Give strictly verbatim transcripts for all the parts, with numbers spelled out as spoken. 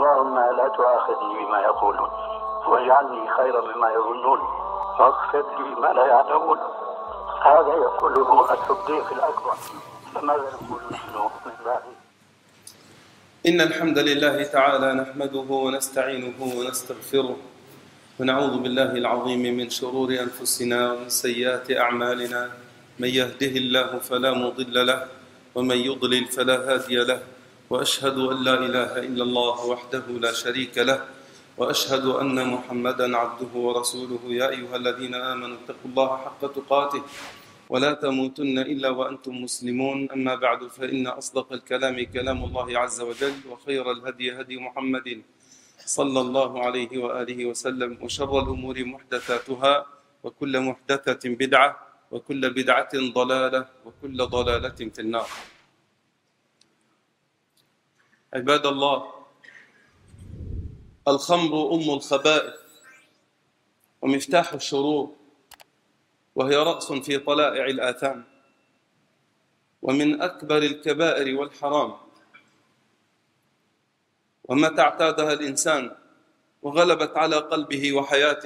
اللهم لا تؤاخذني بما يقولون واجعلني خيرا مما يظنون واغفر لي ما لا يعلمون. هذا يقوله الصديق الأكبر، فماذا نقول نحن من ذلك؟ إن الحمد لله تعالى نحمده ونستعينه ونستغفره ونعوذ بالله العظيم من شرور أنفسنا ومن سيئات أعمالنا. من يهده الله فلا مضل له ومن يضلل فلا هادي له، وأشهد أن لا إله إلا الله وحده لا شريك له، وأشهد أن محمدًا عبده ورسوله. يا أيها الذين آمنوا اتقوا الله حق تقاته ولا تموتن إلا وأنتم مسلمون. أما بعد، فإن أصدق الكلام كلام الله عز وجل، وخير الهدي هدي محمد صلى الله عليه وآله وسلم، وشر الأمور محدثاتها، وكل محدثة بدعة، وكل بدعة ضلالة، وكل ضلالة في النار. عباد الله، الخمر أم الخبائث ومفتاح الشرور، وهي رأس في طلائع الآثام، ومن أكبر الكبائر والحرام. ومتى اعتادها الإنسان وغلبت على قلبه وحياته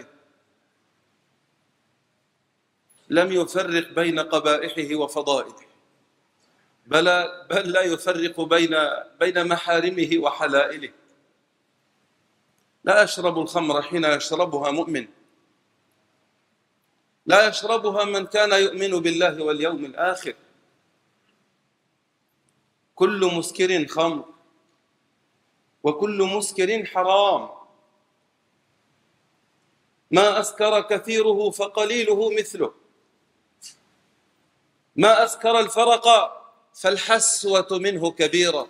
لم يفرق بين قبائحه وفضائله، بل, بل لا يفرق بين, بين محارمه وحلائله. لا يشرب الخمر حين يشربها مؤمن، لا يشربها من كان يؤمن بالله واليوم الآخر. كل مسكر خمر، وكل مسكر حرام. ما أسكر كثيره فقليله مثله، ما أسكر الفرق فالحسوة منه كبيرة.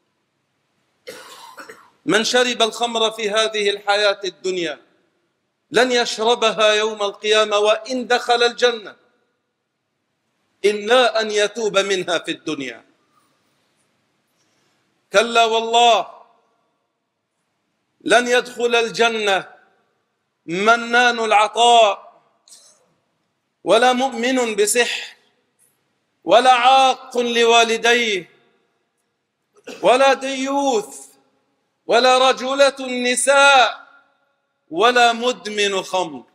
من شرب الخمر في هذه الحياة الدنيا لن يشربها يوم القيامة وإن دخل الجنة، إلا أن يتوب منها في الدنيا. كلا والله، لن يدخل الجنة منان العطاء، ولا مؤمن بسحر، ولا عاق لوالديه، ولا ديوث، ولا رجلة النساء، ولا مدمن خمر.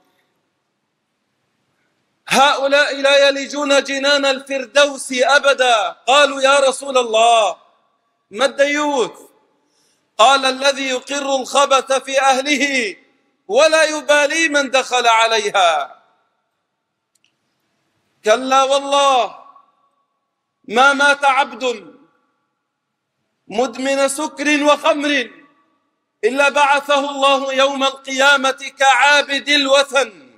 هؤلاء لا يلجون جنان الفردوس أبدا. قالوا يا رسول الله ما الديوث؟ قال الذي يقر الخبث في أهله ولا يبالي من دخل عليها. كلا والله، ما مات عبد مدمن سكر وخمر إلا بعثه الله يوم القيامة كعابد الوثن.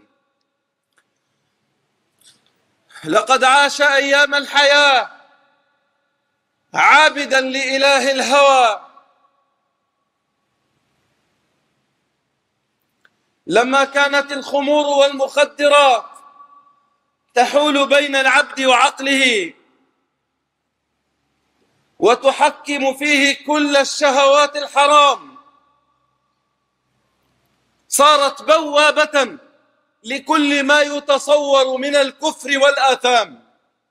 لقد عاش أيام الحياة عابدا لإله الهوى، لما كانت الخمور والمخدرات تحول بين العبد وعقله وتحكم فيه كل الشهوات الحرام، صارت بوابة لكل ما يتصور من الكفر والآثام.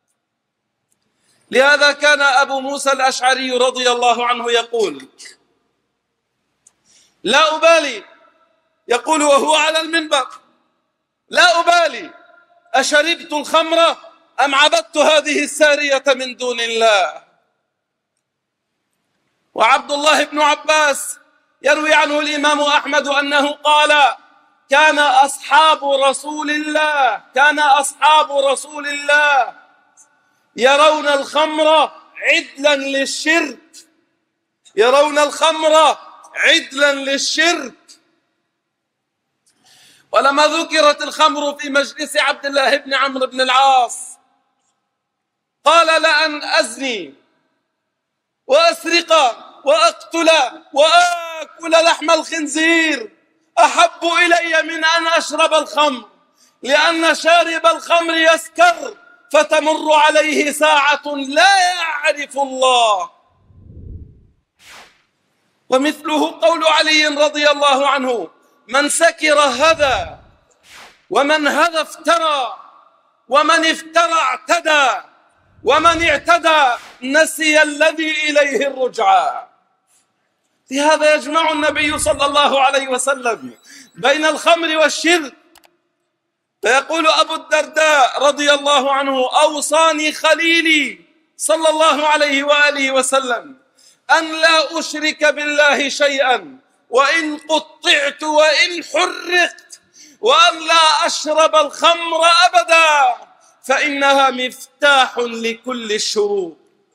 لهذا كان أبو موسى الأشعري رضي الله عنه يقول: لا أبالي، يقول وهو على المنبر: لا أبالي أشربت الخمر أم عبدت هذه السارية من دون الله. وعبد الله بن عباس يروي عنه الإمام أحمد أنه قال: كان أصحاب رسول الله كان أصحاب رسول الله يرون الخمر عدلا للشرك يرون الخمر عدلا للشرك. ولما ذكرت الخمر في مجلس عبد الله بن عمرو بن العاص قال: لأن أزني وأسرق وأقتل وآكل لحم الخنزير أحب إلي من أن أشرب الخمر، لأن شارب الخمر يسكر فتمر عليه ساعة لا يعرف الله. ومثله قول علي رضي الله عنه: من سكر هذا، ومن هذا افترى، ومن افترى اعتدى، ومن اعتدى نسي الذي إليه الرجعى. لهذا يجمع النبي صلى الله عليه وسلم بين الخمر والشرك، فيقول أبو الدرداء رضي الله عنه: أوصاني خليلي صلى الله عليه وآله وسلم أن لا أشرك بالله شيئا وإن قطعت وإن حرقت، وأن لا أشرب الخمر أبدا فإنها مفتاح لكل الشرور.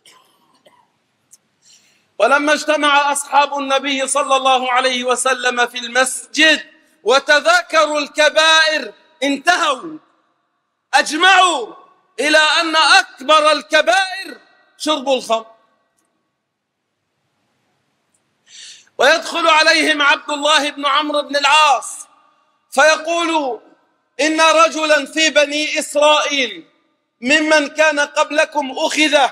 ولما اجتمع أصحاب النبي صلى الله عليه وسلم في المسجد وتذاكروا الكبائر انتهوا أجمعوا إلى أن أكبر الكبائر شرب الخمر. ويدخل عليهم عبد الله بن عمرو بن العاص فيقول: إن رجلا في بني إسرائيل ممن كان قبلكم أخذ،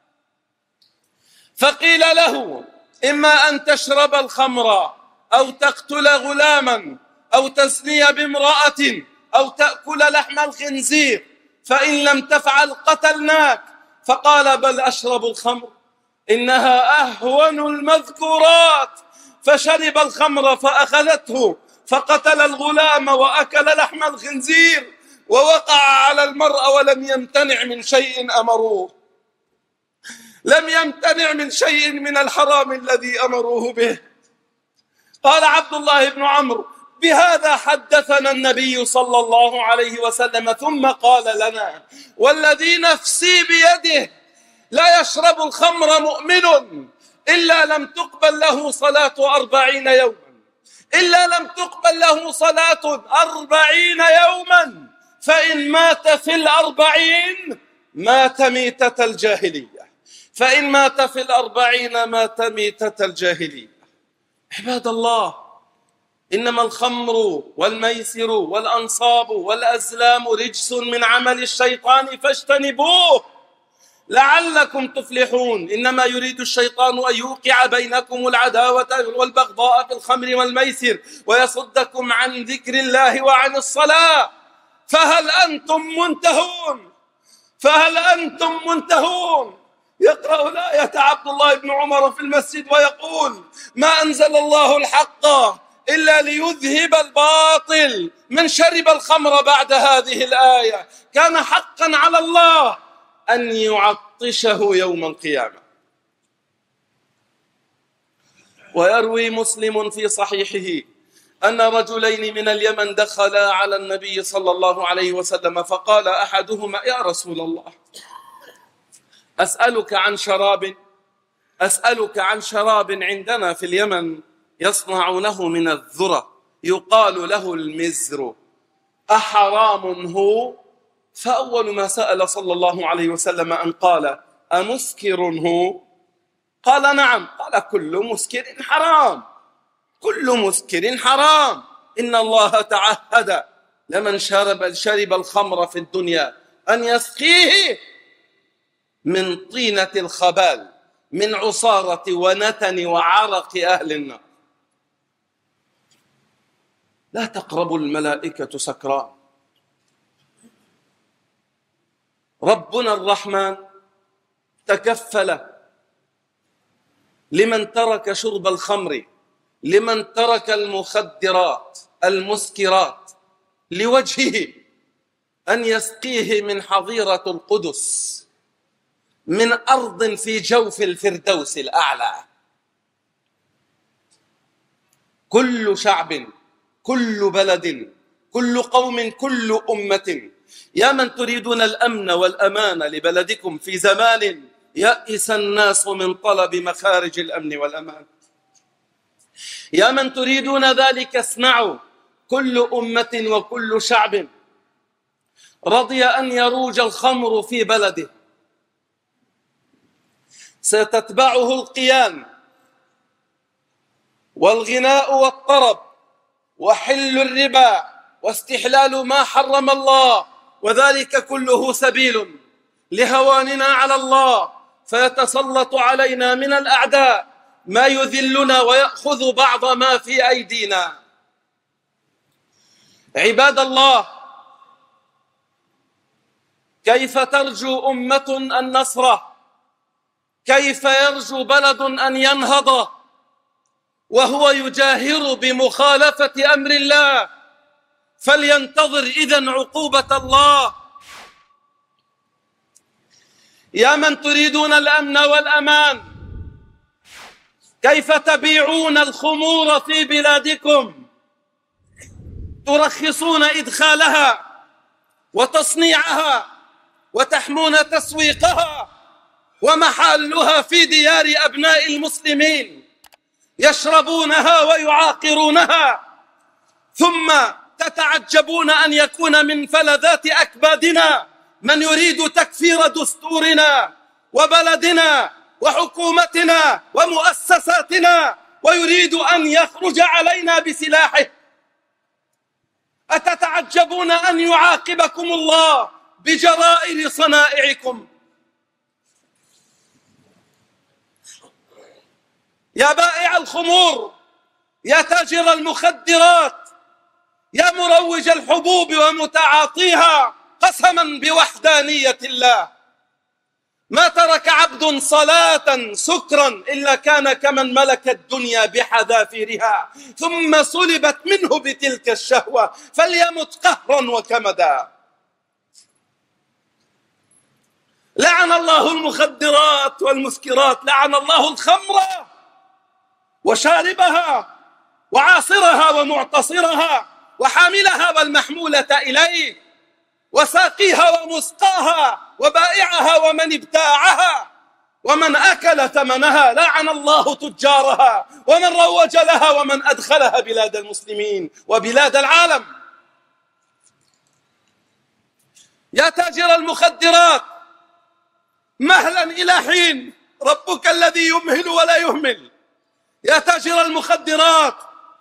فقيل له: إما أن تشرب الخمر أو تقتل غلاما أو تزني بامرأة أو تأكل لحم الخنزير، فإن لم تفعل قتلناك. فقال: بل أشرب الخمر، إنها أهون المذكورات. فشرب الخمر فأخذته فقتل الغلام وأكل لحم الخنزير ووقع على المرأة ولم يمتنع من شيء أمروه، لم يمتنع من شيء من الحرام الذي أمروه به. قال عبد الله بن عمرو: بهذا حدثنا النبي صلى الله عليه وسلم، ثم قال لنا: والذي نفسي بيده لا يشرب الخمر مؤمن إلا لم تقبل له صلاة أربعين يوما، إلا لم تقبل له صلاة أربعين يوما، فإن مات في الأربعين مات ميتة الجاهلية، فإن مات في الأربعين مات ميتة الجاهلية. عباد الله، إنما الخمر والميسر والأنصاب والأزلام رجس من عمل الشيطان فاجتنبوه لعلكم تفلحون. إنما يريد الشيطان أن يوقع بينكم العداوة والبغضاء في الخمر والميسر ويصدكم عن ذكر الله وعن الصلاة، فهل أنتم منتهون؟ فهل أنتم منتهون؟ يقرأ الآية عبد الله بن عمر في المسجد ويقول: ما أنزل الله الحق إلا ليذهب الباطل. من شرب الخمر بعد هذه الآية كان حقا على الله أن يعطشه يوم القيامة. ويروي مسلم في صحيحه أن رجلين من اليمن دخلا على النبي صلى الله عليه وسلم، فقال أحدهما: يا رسول الله، أسألك عن شراب أسألك عن شراب عندنا في اليمن يصنعونه من الذرة يقال له المزر، أحرام هو؟ فأول ما سأل صلى الله عليه وسلم أن قال: أمسكر هو؟ قال: نعم. قال: كل مسكر حرام، كل مسكر حرام. إن الله تعهد لمن شرب, شرب الخمر في الدنيا أن يسقيه من طينة الخبال، من عصارة ونتن وعرق أهل النار. لا تقربوا الملائكة سكران. ربنا الرحمن تكفل لمن ترك شرب الخمر، لمن ترك المخدرات المسكرات لوجهه، أن يسقيه من حظيرة القدس، من أرض في جوف الفردوس الأعلى. كل شعب، كل بلد، كل قوم، كل أمة، يا من تريدون الأمن والأمان لبلدكم في زمان يأس الناس من طلب مخارج الأمن والأمان، يا من تريدون ذلك اسمعوا. كل أمة وكل شعب رضي أن يروج الخمر في بلده ستتبعه القيان والغناء والطرب وحل الربا واستحلال ما حرم الله، وذلك كله سبيل لهواننا على الله، فيتسلط علينا من الأعداء ما يذلنا ويأخذ بعض ما في أيدينا. عباد الله، كيف ترجو أمة النصر؟ كيف يرجو بلد أن ينهض وهو يجاهر بمخالفة أمر الله فلينتظر إذن عقوبة الله. يا من تريدون الأمن والأمان، كيف تبيعون الخمور في بلادكم؟ ترخصون إدخالها وتصنيعها وتحمون تسويقها، ومحلها في ديار أبناء المسلمين يشربونها ويعاقرونها، ثم تتعجبون أن يكون من فلذات أكبادنا من يريد تكفير دستورنا وبلدنا وحكومتنا ومؤسساتنا، ويريد أن يخرج علينا بسلاحه. أتتعجبون أن يعاقبكم الله بجرائر صنائعكم؟ يا بائع الخمور، يا تاجر المخدرات، يا مروج الحبوب ومتعاطيها، قسما بوحدانية الله ما ترك عبد صلاة سكرا إلا كان كمن ملك الدنيا بحذافيرها ثم صلبت منه بتلك الشهوة فليمت قهرا وكمدا. لعن الله المخدرات والمسكرات، لعن الله الخمر وشاربها وعاصرها ومعتصرها وحاملها والمحمولة إليه وساقيها ومسقاها وبائعها ومن ابتاعها ومن أكل ثمنها. لعن الله تجارها ومن روج لها ومن أدخلها بلاد المسلمين وبلاد العالم. يا تاجر المخدرات، مهلا إلى حين، ربك الذي يمهل ولا يهمل. يا تاجر المخدرات،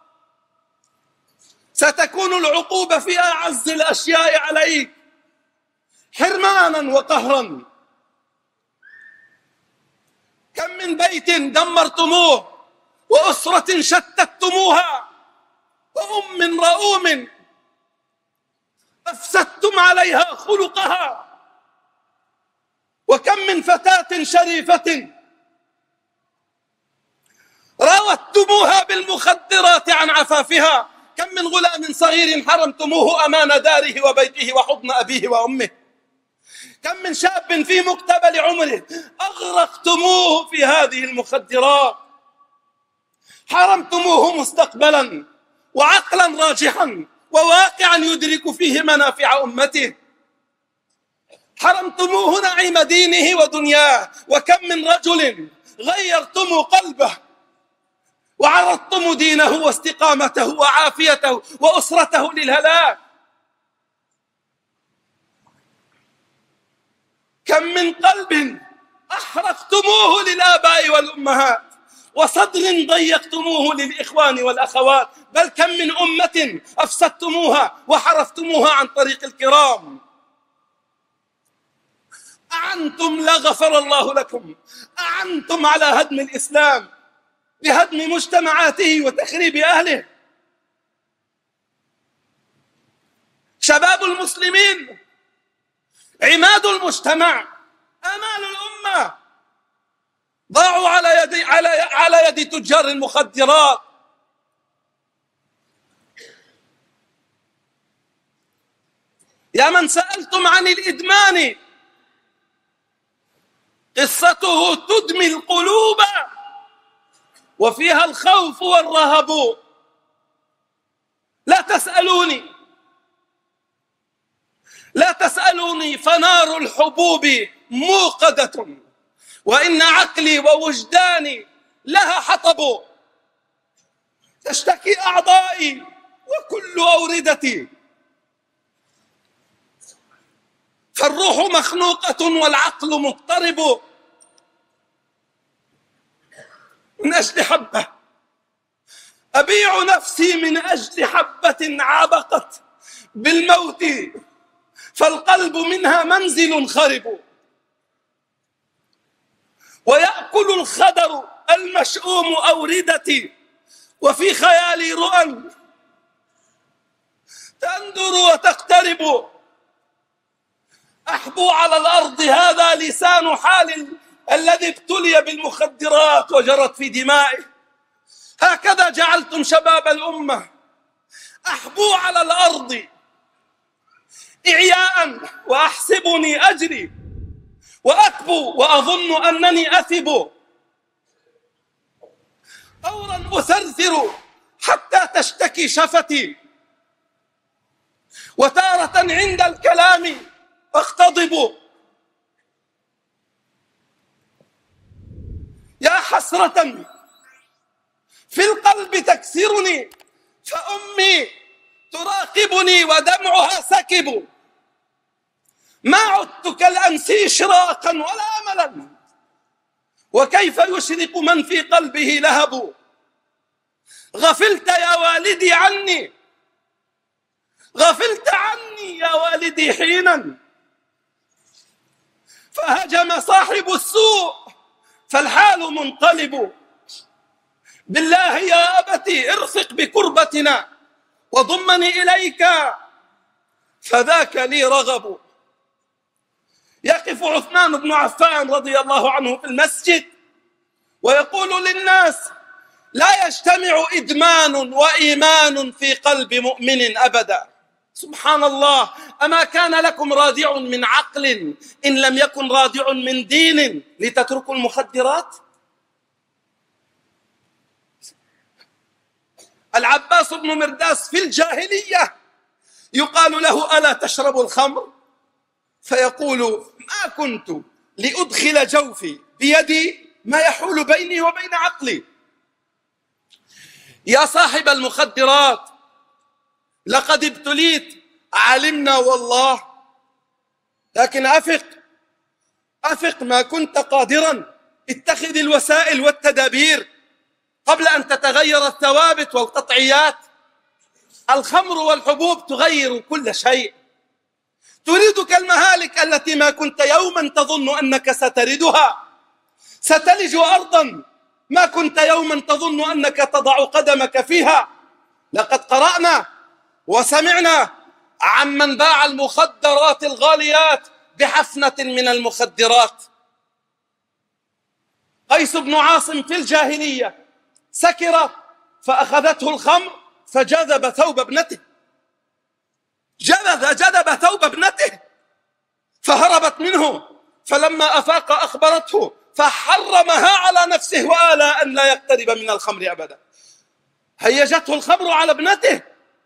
ستكون العقوبة في أعز الأشياء عليك حرمانا وقهرا. كم من بيت دمرتموه وأسرة شتتموها وأم رؤوم أفسدتم عليها خلقها، وكم من فتاة شريفة راودتموها بالمخدرات عن عفافها. كم من غلام صغير حرمتموه أمان داره وبيته وحضن أبيه وأمه. كم من شاب في مقتبل عمره أغرقتموه في هذه المخدرات، حرمتموه مستقبلا وعقلا راجحا وواقعا يدرك فيه منافع أمته، حرمتموه نعيم دينه ودنياه. وكم من رجل غيرتم قلبه وعرضتم دينه واستقامته وعافيته وأسرته للهلاك. كم من قلب أحرقتموه للآباء والأمهات وصدر ضيقتموه للإخوان والأخوات. بل كم من أمة أفسدتموها وحرفتموها عن طريق الكرام. أعنتم لا غفر الله لكم، أعنتم على هدم الإسلام بهدم مجتمعاته وتخريب أهله. شباب المسلمين عماد المجتمع، أمال الأمة، ضاعوا على يد على على يد تجار المخدرات. يا من سألتم عن الإدمان، قصته تدمي القلوب وفيها الخوف والرهب. لا تسألوني لا تسألوني فنار الحبوب موقدة، وإن عقلي ووجداني لها حطب. تشتكي أعضائي وكل أوردتي، فالروح مخنوقة والعقل مضطرب. من أجل حبة أبيع نفسي، من أجل حبة عبقت بالموت، فالقلب منها منزل خرب. ويأكل الخدر المشؤوم أوردتي، وفي خيالي رؤى تندر وتقترب. أحبو على الأرض، هذا لسان حال الذي ابتلي بالمخدرات وجرت في دمائه. هكذا جعلتم شباب الأمة أحبو على الأرض إعياء وأحسبني أجري وأكبو وأظن أنني أثب، طورا أثرثر حتى تشتكي شفتي، وتارة عند الكلام أختضب. يا حسرة في القلب تكسرني، فأمي تراقبني ودمعها سكب. ما عدت كالأمس إشراقا ولا أملا، وكيف يشرق من في قلبه لهب. غفلت يا والدي عني، غفلت عني يا والدي حينا، فهجم صاحب السوء فالحال منقلب. بالله يا أبتي ارفق بكربتنا وضمني إليك فذاك لي رغب. يقف عثمان بن عفان رضي الله عنه في المسجد ويقول للناس: لا يجتمع إدمان وإيمان في قلب مؤمن أبدا. سبحان الله، أما كان لكم رادع من عقل إن لم يكن رادع من دين لتتركوا المخدرات؟ العباس بن مرداس في الجاهلية يقال له: ألا تشرب الخمر؟ فيقول: ما كنت لأدخل جوفي بيدي ما يحول بيني وبين عقلي. يا صاحب المخدرات لقد ابتليت، علمنا والله، لكن أفق أفق ما كنت قادرا. اتخذ الوسائل والتدابير قبل أن تتغير الثوابت والقطعيات. الخمر والحبوب تغير كل شيء، تريدك المهالك التي ما كنت يوما تظن أنك ستردها. ستلج أرضا ما كنت يوما تظن أنك تضع قدمك فيها. لقد قرأنا وسمعنا عمن باع المخدرات الغاليات بحفنة من المخدرات. قيس بن عاصم في الجاهلية سكر فأخذته الخمر فجذب ثوب ابنته، جذب جذب ثوب ابنته فهربت منه، فلما أفاق أخبرته فحرمها على نفسه وآلى أن لا يقترب من الخمر أبدا. هيجته الخمر على ابنته.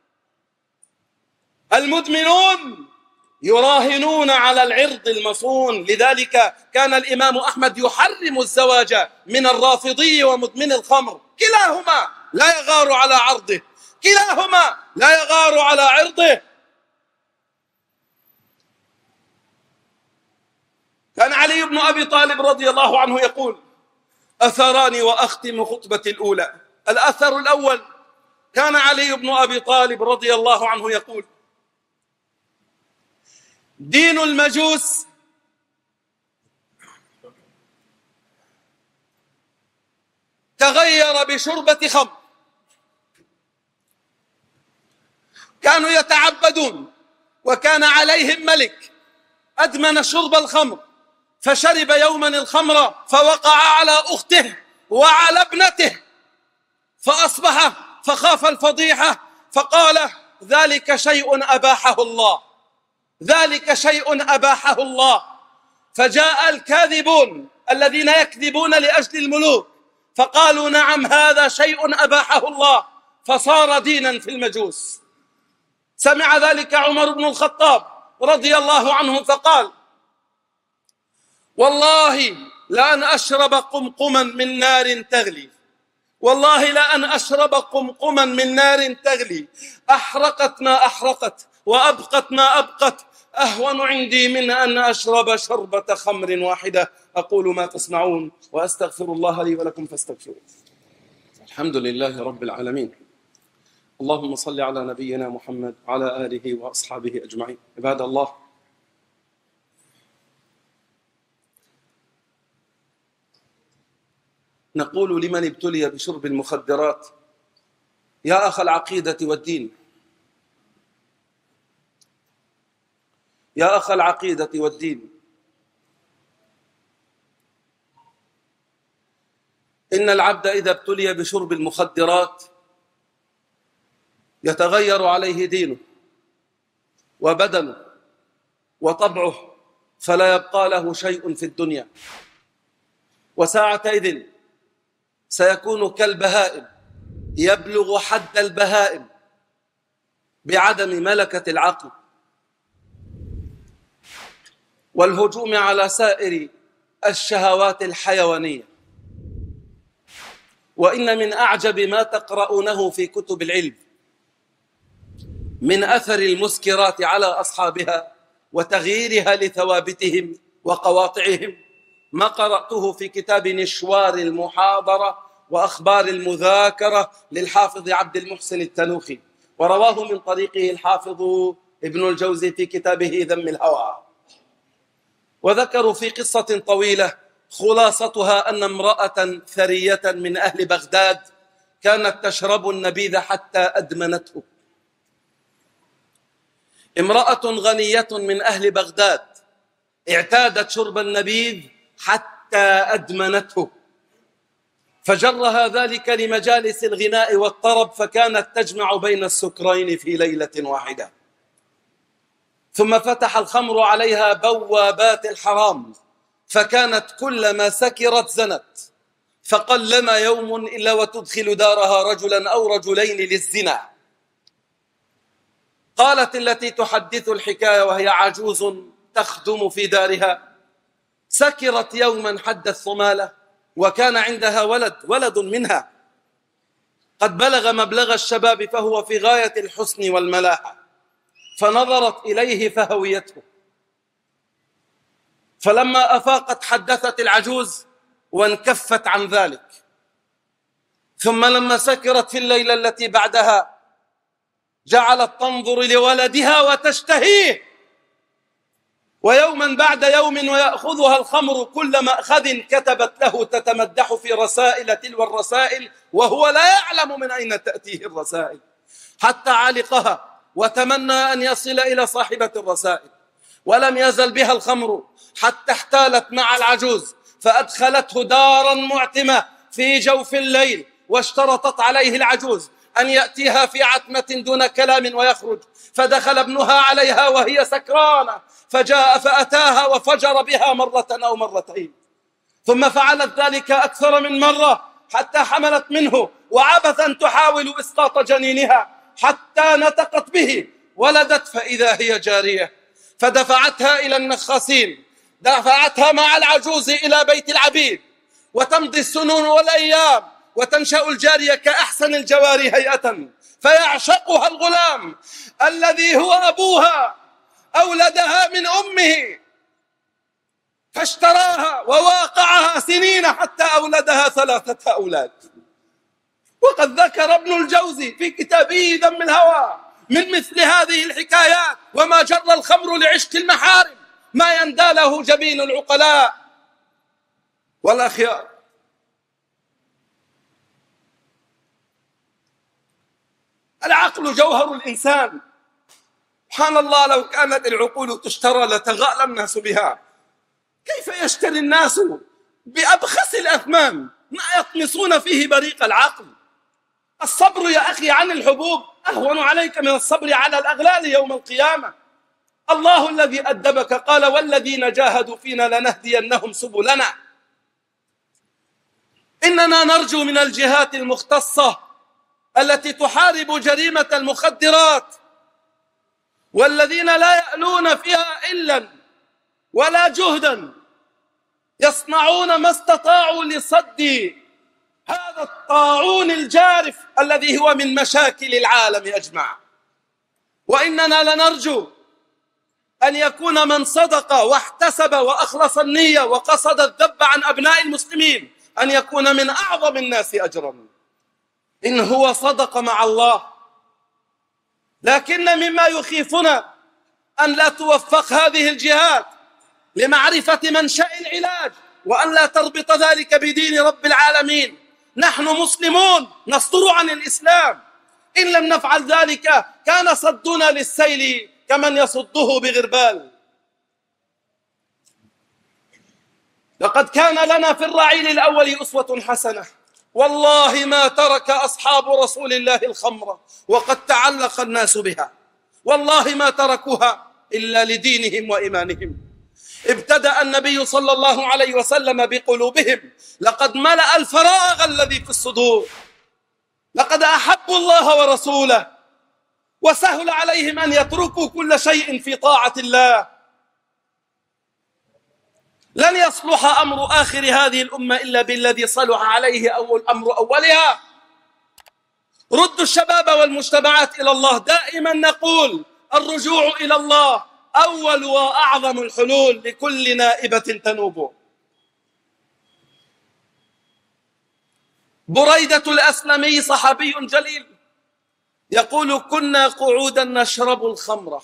المدمنون يراهنون على العرض المصون، لذلك كان الإمام أحمد يحرم الزواج من الرافضي ومدمن الخمر، كلاهما لا يغار على عرضه، كلاهما لا يغار على عرضه. كان علي بن أبي طالب رضي الله عنه يقول: أثراني وأختم خطبتي الأولى. الأثر الأول، كان علي بن أبي طالب رضي الله عنه يقول: دين المجوس تغير بشربة خمر. كانوا يتعبدون وكان عليهم ملك أدمن شرب الخمر، فشرب يوما الخمر فوقع على أخته وعلى ابنته، فأصبح فخاف الفضيحة فقال: ذلك شيء أباحه الله، ذلك شيء أباحه الله. فجاء الكاذبون الذين يكذبون لأجل الملوك فقالوا: نعم، هذا شيء أباحه الله، فصار دينا في المجوس. سمع ذلك عمر بن الخطاب رضي الله عنه فقال: والله لأن أشرب قمقما من نار تغلي، والله لأن أشرب قمقما من نار تغلي أحرقت ما أحرقت وأبقت ما أبقت أهون عندي من أن أشرب شربة خمر واحدة. أقول ما تسمعون وأستغفر الله لي ولكم فاستغفروه. الحمد لله رب العالمين، اللهم صل على نبينا محمد وعلى آله وأصحابه أجمعين. عباد الله، نقول لمن ابتلي بشرب المخدرات: يا أخ العقيدة والدين، يا أخ العقيدة والدين، إن العبد إذا ابتلي بشرب المخدرات يتغير عليه دينه وبدنه وطبعه، فلا يبقى له شيء في الدنيا، وساعتئذ سيكون كالبهائم، يبلغ حد البهائم بعدم ملكة العقل والهجوم على سائر الشهوات الحيوانية. وإن من أعجب ما تقرؤونه في كتب العلم من أثر المسكرات على أصحابها وتغييرها لثوابتهم وقواطعهم ما قرأته في كتاب نشوار المحاضرة وأخبار المذاكرة للحافظ عبد المحسن التنوخي، ورواه من طريقه الحافظ ابن الجوزي في كتابه ذم الهوى. وذكروا في قصة طويلة خلاصتها أن امرأة ثرية من أهل بغداد كانت تشرب النبيذ حتى أدمنته. امرأة غنية من أهل بغداد اعتادت شرب النبيذ حتى أدمنته، فجرها ذلك لمجالس الغناء والطرب، فكانت تجمع بين السكرين في ليلة واحدة. ثم فتح الخمر عليها بوابات الحرام، فكانت كلما سكرت زنت، فقلما يوم إلا وتدخل دارها رجلا أو رجلين للزنا. قالت التي تحدث الحكاية وهي عجوز تخدم في دارها: سكرت يوما حد الثمالة وكان عندها ولد ولد منها قد بلغ مبلغ الشباب فهو في غاية الحسن والملاحة، فنظرت إليه فهويته. فلما أفاقت حدثت العجوز وانكفت عن ذلك. ثم لما سكرت في الليلة التي بعدها جعلت تنظر لولدها وتشتهيه، ويوما بعد يوم ويأخذها الخمر كل مأخذ كتبت له تتمدح في رسائل تلو الرسائل وهو لا يعلم من أين تأتيه الرسائل، حتى علقها وتمنى أن يصل إلى صاحبة الرسائل، ولم يزل بها الخمر حتى احتالت مع العجوز فأدخلته دارا معتمة في جوف الليل، واشترطت عليه العجوز أن يأتيها في عتمة دون كلام ويخرج، فدخل ابنها عليها وهي سكرانة، فجاء فأتاها وفجر بها مرة أو مرتين، ثم فعلت ذلك أكثر من مرة حتى حملت منه وعبثا تحاول إسقاط جنينها حتى نطقت به، ولدت فإذا هي جارية، فدفعتها إلى النخاسين، دفعتها مع العجوز إلى بيت العبيد، وتمضي السنون والأيام وتنشأ الجارية كأحسن الجواري هيئة، فيعشقها الغلام الذي هو أبوها أولدها من أمه، فاشتراها وواقعها سنين حتى أولدها ثلاثة أولاد. وقد ذكر ابن الجوزي في كتابه ذم الهوى من مثل هذه الحكايات وما جر الخمر لعشق المحارم ما يندى له جبين العقلاء والأخيار. العقل جوهر الإنسان، سبحان الله، لو كانت العقول تشترى لتغالى الناس بها. كيف يشتري الناس بأبخس الأثمان ما يطمسون فيه بريق العقل؟ الصبر يا أخي عن الحبوب أهون عليك من الصبر على الأغلال يوم القيامة. الله الذي أدبك قال: والذين جاهدوا فينا لنهدينهم سبلنا. إننا نرجو من الجهات المختصة التي تحارب جريمة المخدرات والذين لا يألون فيها إلا ولا جهدا يصنعون ما استطاعوا لصد هذا الطاعون الجارف الذي هو من مشاكل العالم أجمع. وإننا لنرجو أن يكون من صدق واحتسب وأخلص النية وقصد الذب عن أبناء المسلمين أن يكون من أعظم الناس أجرا إن هو صدق مع الله. لكن مما يخيفنا أن لا توفق هذه الجهات لمعرفة منشأ العلاج، وأن لا تربط ذلك بدين رب العالمين. نحن مسلمون نصدر عن الإسلام، إن لم نفعل ذلك كان صدنا للسيل كمن يصده بغربال. لقد كان لنا في الرعيل الأول أسوة حسنة والله ما ترك أصحاب رسول الله الخمر وقد تعلق الناس بها، والله ما تركوها إلا لدينهم وإيمانهم. ابتدأ النبي صلى الله عليه وسلم بقلوبهم، لقد ملأ الفراغ الذي في الصدور، لقد أحبوا الله ورسوله وسهل عليهم أن يتركوا كل شيء في طاعة الله. لن يصلح أمر آخر هذه الأمة إلا بالذي صلح عليه أول أمر أولها. ردوا الشباب والمجتمعات إلى الله. دائما نقول الرجوع إلى الله أول وأعظم الحلول لكل نائبة تنوب. بريدة الأسلمي صحابي جليل يقول: كنا قعودا نشرب الخمر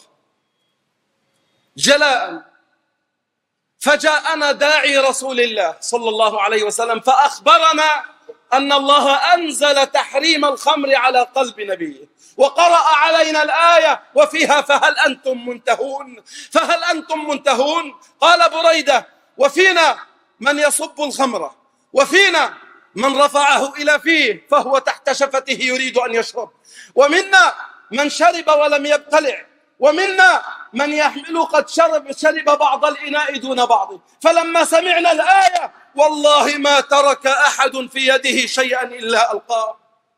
جلاء، فجاءنا داعي رسول الله صلى الله عليه وسلم فأخبرنا أن الله أنزل تحريم الخمر على قلب نبيه، وقرأ علينا الآية وفيها فهل أنتم منتهون فهل أنتم منتهون. قال بريدة: وفينا من يصب الخمر، وفينا من رفعه إلى فيه فهو تحت شفته يريد أن يشرب، ومنا من شرب ولم يبتلع، ومنا من يحمل قد شرب شرب بعض الإناء دون بعض. فلما سمعنا الآية والله ما ترك أحد في يده شيئا إلا ألقاه.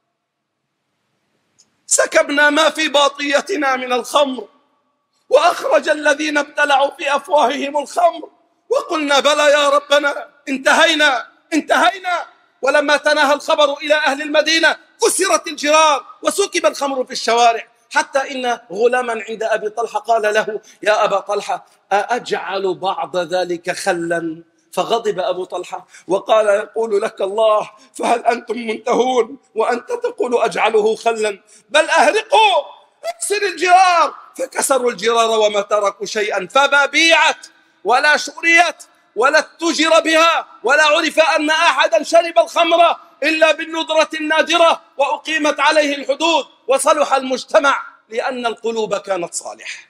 سكبنا ما في باطيتنا من الخمر، وأخرج الذين ابتلعوا في أفواههم الخمر، وقلنا: بلى يا ربنا، انتهينا انتهينا. ولما تناهى الخبر إلى أهل المدينة كسرت الجرار وسكب الخمر في الشوارع، حتى إن غلاما عند أبي طلحة قال له: يا أبا طلحة، أأجعل بعض ذلك خلا؟ فغضب أبو طلحة وقال: يقول لك الله فهل أنتم منتهون وأنت تقول أجعله خلا؟ بل أهرقوا، اكسر الجرار. فكسروا الجرار وما تركوا شيئا، فما بيعت ولا شريت ولا اتجر بها، ولا عرف أن أحدا شرب الخمر إلا بالندرة النادرة، وأقيمت عليه الحدود وصلح المجتمع لأن القلوب كانت صالحة.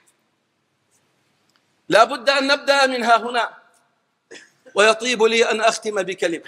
لا بد أن نبدأ منها هنا. ويطيب لي أن أختم بكلمة.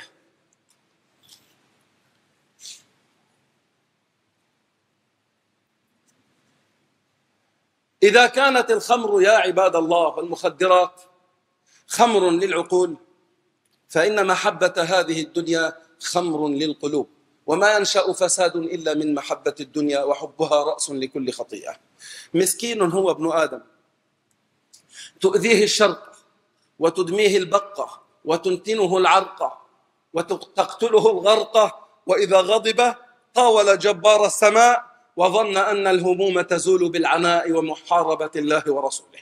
إذا كانت الخمر يا عباد الله والمخدرات خمر للعقول، فإن محبة هذه الدنيا خمر للقلوب، وما ينشأ فساد إلا من محبة الدنيا، وحبها رأس لكل خطيئة. مسكين هو ابن آدم، تؤذيه الشرقة وتدميه البقة وتنتنه العرقة وتقتله الغرقة، وإذا غضب طاول جبار السماء وظن أن الهموم تزول بالعناء ومحاربة الله ورسوله.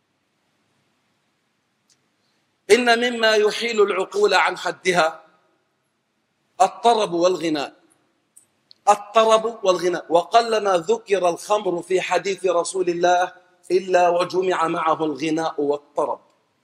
إن مما يحيل العقول عن حدها الطرب والغناء، الطرب والغناء. وقلما ذكر الخمر في حديث رسول الله إلا وجمع معه الغناء والطرب.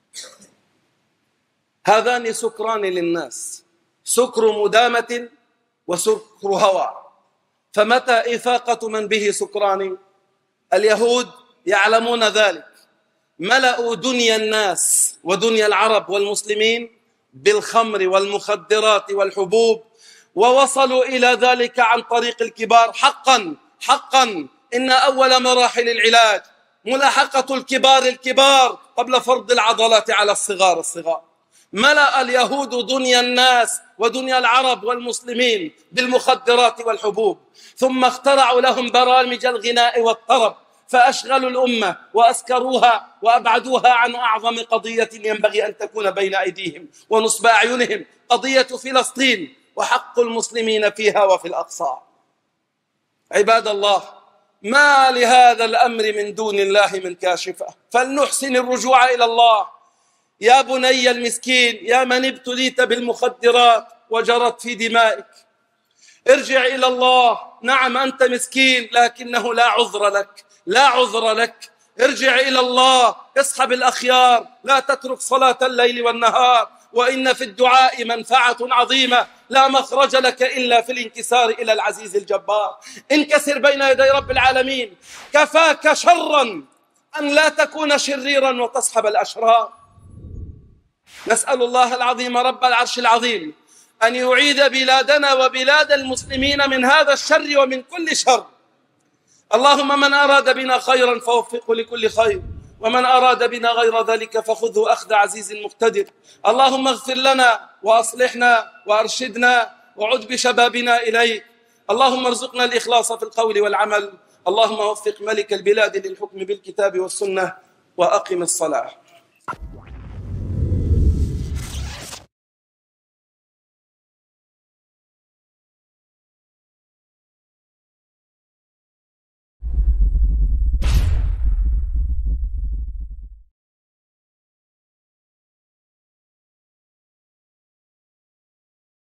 هذان سكران للناس، سكر مدامة وسكر هوى. فمتى إفاقة من به سكران؟ اليهود يعلمون ذلك، ملأوا دنيا الناس ودنيا العرب والمسلمين بالخمر والمخدرات والحبوب، ووصلوا إلى ذلك عن طريق الكبار. حقا حقا إن أول مراحل العلاج ملاحقة الكبار الكبار قبل فرض العضلات على الصغار الصغار. ملأ اليهود دنيا الناس ودنيا العرب والمسلمين بالمخدرات والحبوب، ثم اخترعوا لهم برامج الغناء والطرب، فأشغلوا الأمة وأسكروها وأبعدوها عن أعظم قضية ينبغي أن تكون بين أيديهم ونصب أعينهم، قضية فلسطين وحق المسلمين فيها وفي الأقصى. عباد الله، ما لهذا الأمر من دون الله من كاشفة، فلنحسن الرجوع إلى الله. يا بني المسكين، يا من ابتليت بالمخدرات وجرت في دمائك، ارجع إلى الله. نعم أنت مسكين، لكنه لا عذر لك، لا عذر لك. ارجع إلى الله، اصحب الأخيار، لا تترك صلاة الليل والنهار، وإن في الدعاء منفعة عظيمة لا مخرج لك إلا في الانكسار إلى العزيز الجبار. انكسر بين يدي رب العالمين. كفاك شرا أن لا تكون شريرا وتصحب الأشرار. نسأل الله العظيم رب العرش العظيم أن يعيد بلادنا وبلاد المسلمين من هذا الشر ومن كل شر. اللهم من أراد بنا خيرا فوفقه لكل خير، ومن أراد بنا غير ذلك فخذه أخذ عزيز مقتدر. اللهم اغفر لنا وأصلحنا وأرشدنا وعد بشبابنا إليك. اللهم ارزقنا الإخلاص في القول والعمل. اللهم وفق ملك البلاد للحكم بالكتاب والسنة، وأقم الصلاة.